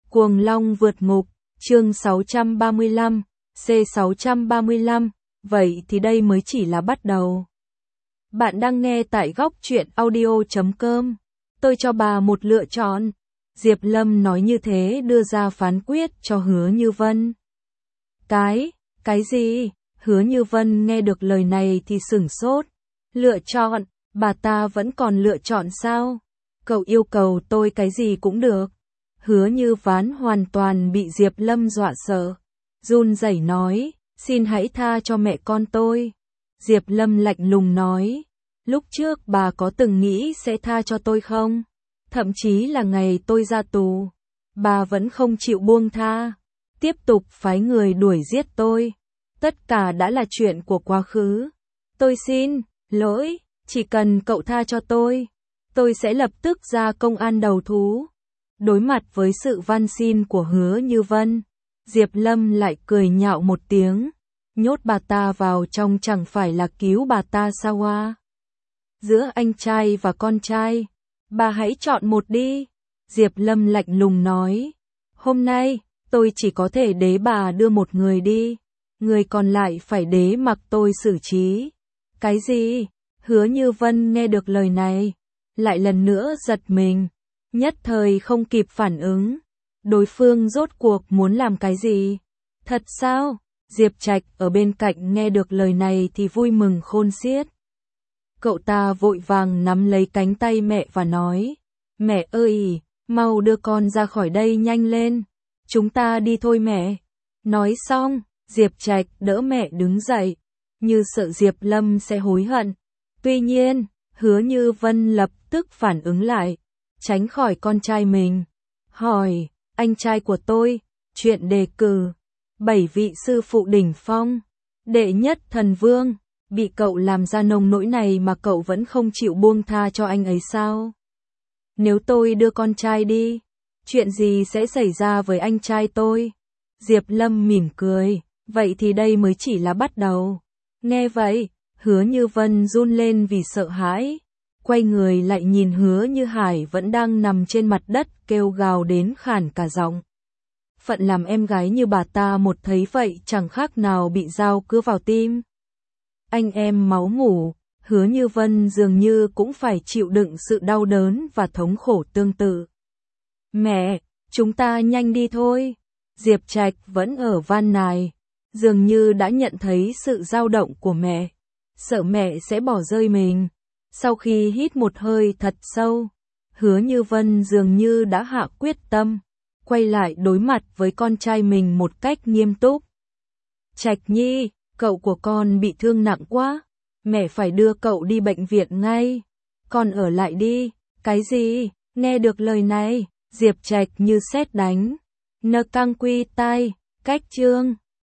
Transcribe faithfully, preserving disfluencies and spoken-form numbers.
Cuồng Long vượt ngục, chương sáu trăm ba mươi lăm, C sáu trăm ba mươi lăm, vậy thì đây mới chỉ là bắt đầu. Bạn đang nghe tại góc truyện audio chấm com. Tôi cho bà một lựa chọn. Diệp Lâm nói như thế, đưa ra phán quyết cho Hứa Như Vân. Cái, cái gì? Hứa Như Vân nghe được lời này thì sửng sốt. Lựa chọn, bà ta vẫn còn lựa chọn sao? Cậu yêu cầu tôi cái gì cũng được. Hứa Như Ván hoàn toàn bị Diệp Lâm dọa sợ. Run rẩy nói, xin hãy tha cho mẹ con tôi. Diệp Lâm lạnh lùng nói, lúc trước bà có từng nghĩ sẽ tha cho tôi không? Thậm chí là ngày tôi ra tù, bà vẫn không chịu buông tha, tiếp tục phái người đuổi giết tôi. Tất cả đã là chuyện của quá khứ. Tôi xin lỗi, chỉ cần cậu tha cho tôi, tôi sẽ lập tức ra công an đầu thú. Đối mặt với sự van xin của Hứa Như Vân, Diệp Lâm lại cười nhạo một tiếng, nhốt bà ta vào trong chẳng phải là cứu bà ta sao à? Giữa anh trai và con trai, bà hãy chọn một đi. Diệp Lâm lạnh lùng nói, hôm nay, tôi chỉ có thể để bà đưa một người đi, người còn lại phải để mặc tôi xử trí. Cái gì? Hứa Như Vân nghe được lời này, lại lần nữa giật mình, nhất thời không kịp phản ứng. Đối phương rốt cuộc muốn làm cái gì? Thật sao? Diệp Trạch ở bên cạnh nghe được lời này thì vui mừng khôn xiết. Cậu ta vội vàng nắm lấy cánh tay mẹ và nói, mẹ ơi, mau đưa con ra khỏi đây nhanh lên. Chúng ta đi thôi mẹ. Nói xong, Diệp Trạch đỡ mẹ đứng dậy, như sợ Diệp Lâm sẽ hối hận. Tuy nhiên, Hứa Như Vân lập tức phản ứng lại, tránh khỏi con trai mình. Hỏi, anh trai của tôi, chuyện đề cử bảy vị sư phụ đỉnh phong, đệ nhất thần vương, bị cậu làm ra nông nỗi này mà cậu vẫn không chịu buông tha cho anh ấy sao? Nếu tôi đưa con trai đi, chuyện gì sẽ xảy ra với anh trai tôi? Diệp Lâm mỉm cười, vậy thì đây mới chỉ là bắt đầu. Nghe vậy, Hứa Như Vân run lên vì sợ hãi, quay người lại nhìn Hứa Như Hải vẫn đang nằm trên mặt đất kêu gào đến khản cả giọng. Phận làm em gái như bà ta một thấy vậy chẳng khác nào bị dao cứa vào tim. Anh em máu mủ, Hứa Như Vân dường như cũng phải chịu đựng sự đau đớn và thống khổ tương tự. Mẹ, chúng ta nhanh đi thôi. Diệp Trạch vẫn ở van nài, dường như đã nhận thấy sự dao động của mẹ, sợ mẹ sẽ bỏ rơi mình. Sau khi hít một hơi thật sâu, Hứa Như Vân dường như đã hạ quyết tâm, quay lại đối mặt với con trai mình một cách nghiêm túc. Trạch Nhi, cậu của con bị thương nặng quá, mẹ phải đưa cậu đi bệnh viện ngay. Con ở lại đi. Cái gì? Nghe được lời này, Diệp Trạch như sét đánh. Nơ căng quy tai, cách chương.